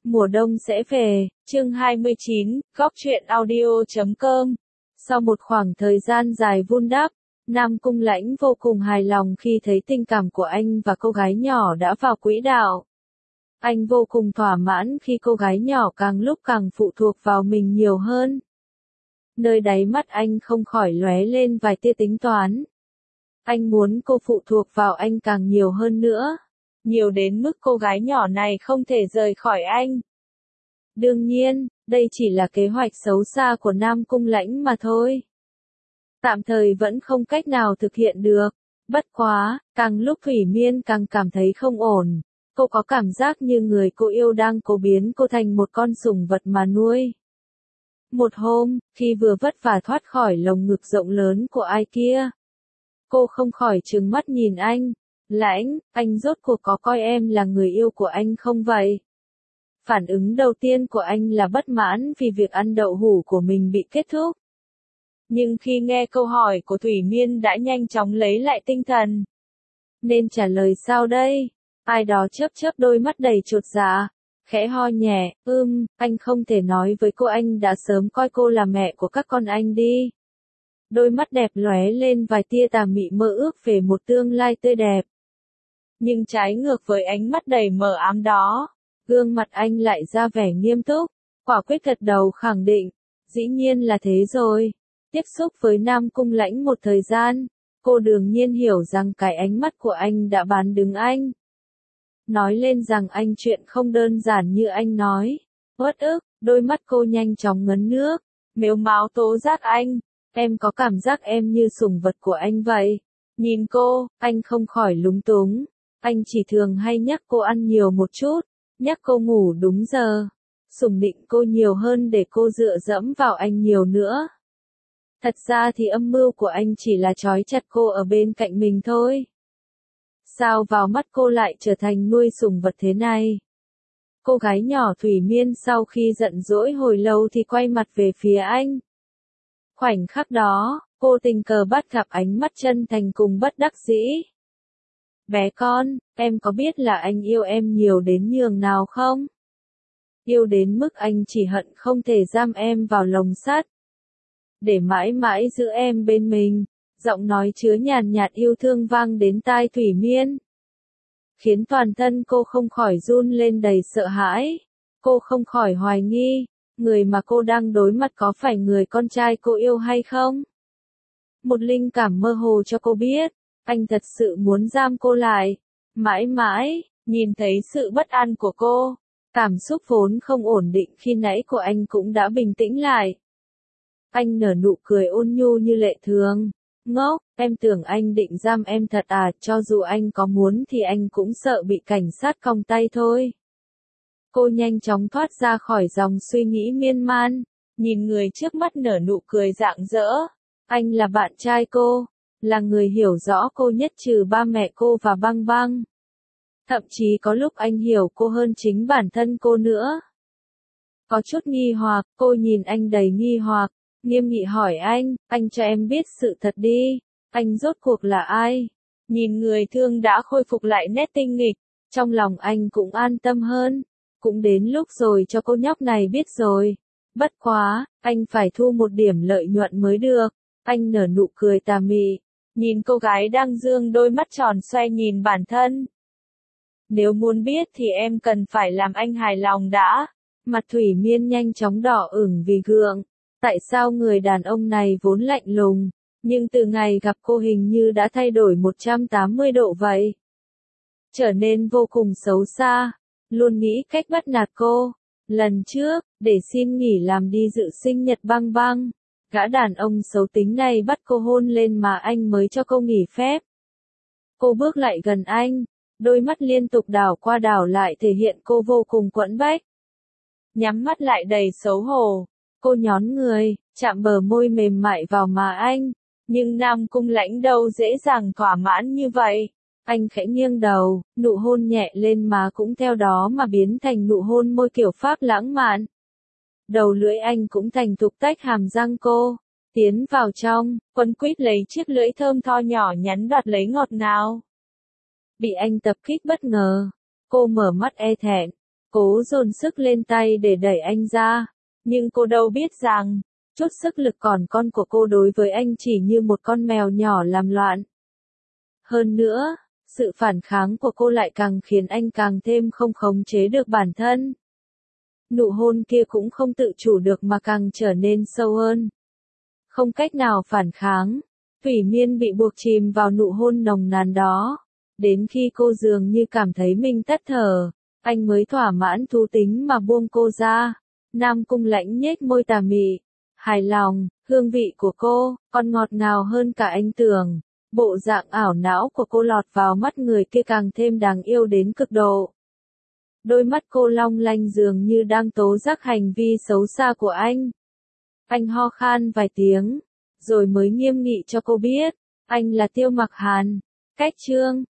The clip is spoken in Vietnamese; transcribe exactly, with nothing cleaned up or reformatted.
Mùa đông sẽ về, chương hai mươi chín, góc truyện audio chấm com. Sau một khoảng thời gian dài vun đắp, Nam Cung Lãnh vô cùng hài lòng khi thấy tình cảm của anh và cô gái nhỏ đã vào quỹ đạo. Anh vô cùng thỏa mãn khi cô gái nhỏ càng lúc càng phụ thuộc vào mình nhiều hơn. Nơi đáy mắt anh không khỏi lóe lên vài tia tính toán. Anh muốn cô phụ thuộc vào anh càng nhiều hơn nữa. Nhiều đến mức cô gái nhỏ này không thể rời khỏi anh. Đương nhiên, đây chỉ là kế hoạch xấu xa của Nam Cung Lãnh mà thôi. Tạm thời vẫn không cách nào thực hiện được. Bất quá, càng lúc Thủy Miên càng cảm thấy không ổn. Cô có cảm giác như người cô yêu đang cố biến cô thành một con sủng vật mà nuôi. Một hôm, khi vừa vất vả thoát khỏi lồng ngực rộng lớn của ai kia, cô không khỏi trừng mắt nhìn anh. Lãnh, anh rốt cuộc có coi em là người yêu của anh không vậy? Phản ứng đầu tiên của anh là bất mãn vì việc ăn đậu hũ của mình bị kết thúc. Nhưng khi nghe câu hỏi của Thủy Miên đã nhanh chóng lấy lại tinh thần. Nên trả lời sao đây? Ai đó chớp chớp đôi mắt đầy chột dạ, khẽ ho nhẹ, ưm, anh không thể nói với cô anh đã sớm coi cô là mẹ của các con anh đi. Đôi mắt đẹp lóe lên vài tia tà mị mơ ước về một tương lai tươi đẹp. Nhưng trái ngược với ánh mắt đầy mờ ám đó, gương mặt anh lại ra vẻ nghiêm túc, quả quyết gật đầu khẳng định, dĩ nhiên là thế rồi. Tiếp xúc với Nam Cung Lãnh một thời gian, cô đương nhiên hiểu rằng cái ánh mắt của anh đã bán đứng anh. Nói lên rằng anh chuyện không đơn giản như anh nói, uất ức, đôi mắt cô nhanh chóng ngấn nước, mếu máo tố giác anh, em có cảm giác em như sủng vật của anh vậy. Nhìn cô, anh không khỏi lúng túng. Anh chỉ thường hay nhắc cô ăn nhiều một chút, nhắc cô ngủ đúng giờ, sủng nịnh cô nhiều hơn để cô dựa dẫm vào anh nhiều nữa. Thật ra thì âm mưu của anh chỉ là trói chặt cô ở bên cạnh mình thôi. Sao vào mắt cô lại trở thành nuôi sủng vật thế này? Cô gái nhỏ Thủy Miên sau khi giận dỗi hồi lâu thì quay mặt về phía anh. Khoảnh khắc đó, cô tình cờ bắt gặp ánh mắt chân thành cùng bất đắc dĩ. Bé con, em có biết là anh yêu em nhiều đến nhường nào không? Yêu đến mức anh chỉ hận không thể giam em vào lồng sắt. Để mãi mãi giữ em bên mình, giọng nói chứa nhàn nhạt yêu thương vang đến tai Thủy Miên. Khiến toàn thân cô không khỏi run lên đầy sợ hãi. Cô không khỏi hoài nghi, người mà cô đang đối mặt có phải người con trai cô yêu hay không? Một linh cảm mơ hồ cho cô biết. Anh thật sự muốn giam cô lại. Mãi mãi, nhìn thấy sự bất an của cô, cảm xúc vốn không ổn định khi nãy của anh cũng đã bình tĩnh lại. Anh nở nụ cười ôn nhu như lệ thường. Ngốc, em tưởng anh định giam em thật à, cho dù anh có muốn thì anh cũng sợ bị cảnh sát còng tay thôi. Cô nhanh chóng thoát ra khỏi dòng suy nghĩ miên man, nhìn người trước mắt nở nụ cười rạng rỡ. Anh là bạn trai cô. Là người hiểu rõ cô nhất trừ ba mẹ cô và Băng Băng. Thậm chí có lúc anh hiểu cô hơn chính bản thân cô nữa. Có chút nghi hoặc, cô nhìn anh đầy nghi hoặc, nghiêm nghị hỏi anh, anh cho em biết sự thật đi, anh rốt cuộc là ai? Nhìn người thương đã khôi phục lại nét tinh nghịch, trong lòng anh cũng an tâm hơn. Cũng đến lúc rồi cho cô nhóc này biết rồi. Bất quá, anh phải thu một điểm lợi nhuận mới được. Anh nở nụ cười tà mị. Nhìn cô gái đang dương đôi mắt tròn xoay nhìn bản thân. Nếu muốn biết thì em cần phải làm anh hài lòng đã. Mặt Thủy Miên nhanh chóng đỏ ửng vì gượng. Tại sao người đàn ông này vốn lạnh lùng, nhưng từ ngày gặp cô hình như đã thay đổi một trăm tám mươi độ vậy. Trở nên vô cùng xấu xa, luôn nghĩ cách bắt nạt cô. Lần trước, để xin nghỉ làm đi dự sinh nhật Băng Băng. Gã đàn ông xấu tính này bắt cô hôn lên mà anh mới cho cô nghỉ phép. Cô bước lại gần anh, đôi mắt liên tục đảo qua đảo lại thể hiện cô vô cùng quẫn bách. Nhắm mắt lại đầy xấu hổ, cô nhón người, chạm bờ môi mềm mại vào má anh, nhưng Nam Cung Lãnh đâu dễ dàng thỏa mãn như vậy. Anh khẽ nghiêng đầu, nụ hôn nhẹ lên má cũng theo đó mà biến thành nụ hôn môi kiểu Pháp lãng mạn. Đầu lưỡi anh cũng thành thục tách hàm răng cô, tiến vào trong, quấn quýt lấy chiếc lưỡi thơm tho nhỏ nhắn đoạt lấy ngọt ngào. Bị anh tập kích bất ngờ, cô mở mắt e thẹn, cố dồn sức lên tay để đẩy anh ra. Nhưng cô đâu biết rằng, chút sức lực còn con của cô đối với anh chỉ như một con mèo nhỏ làm loạn. Hơn nữa, sự phản kháng của cô lại càng khiến anh càng thêm không khống chế được bản thân. Nụ hôn kia cũng không tự chủ được mà càng trở nên sâu hơn. Không cách nào phản kháng, Thủy Miên bị buộc chìm vào nụ hôn nồng nàn đó. Đến khi cô dường như cảm thấy mình tắt thở, anh mới thỏa mãn thú tính mà buông cô ra. Nam Cung Lãnh nhếch môi tà mị, hài lòng, hương vị của cô còn ngọt ngào hơn cả anh tưởng. Bộ dạng ảo não của cô lọt vào mắt người kia càng thêm đáng yêu đến cực độ. Đôi mắt cô long lanh dường như đang tố giác hành vi xấu xa của anh. Anh ho khan vài tiếng, rồi mới nghiêm nghị cho cô biết, anh là Tiêu Mặc Hàn. Cách chương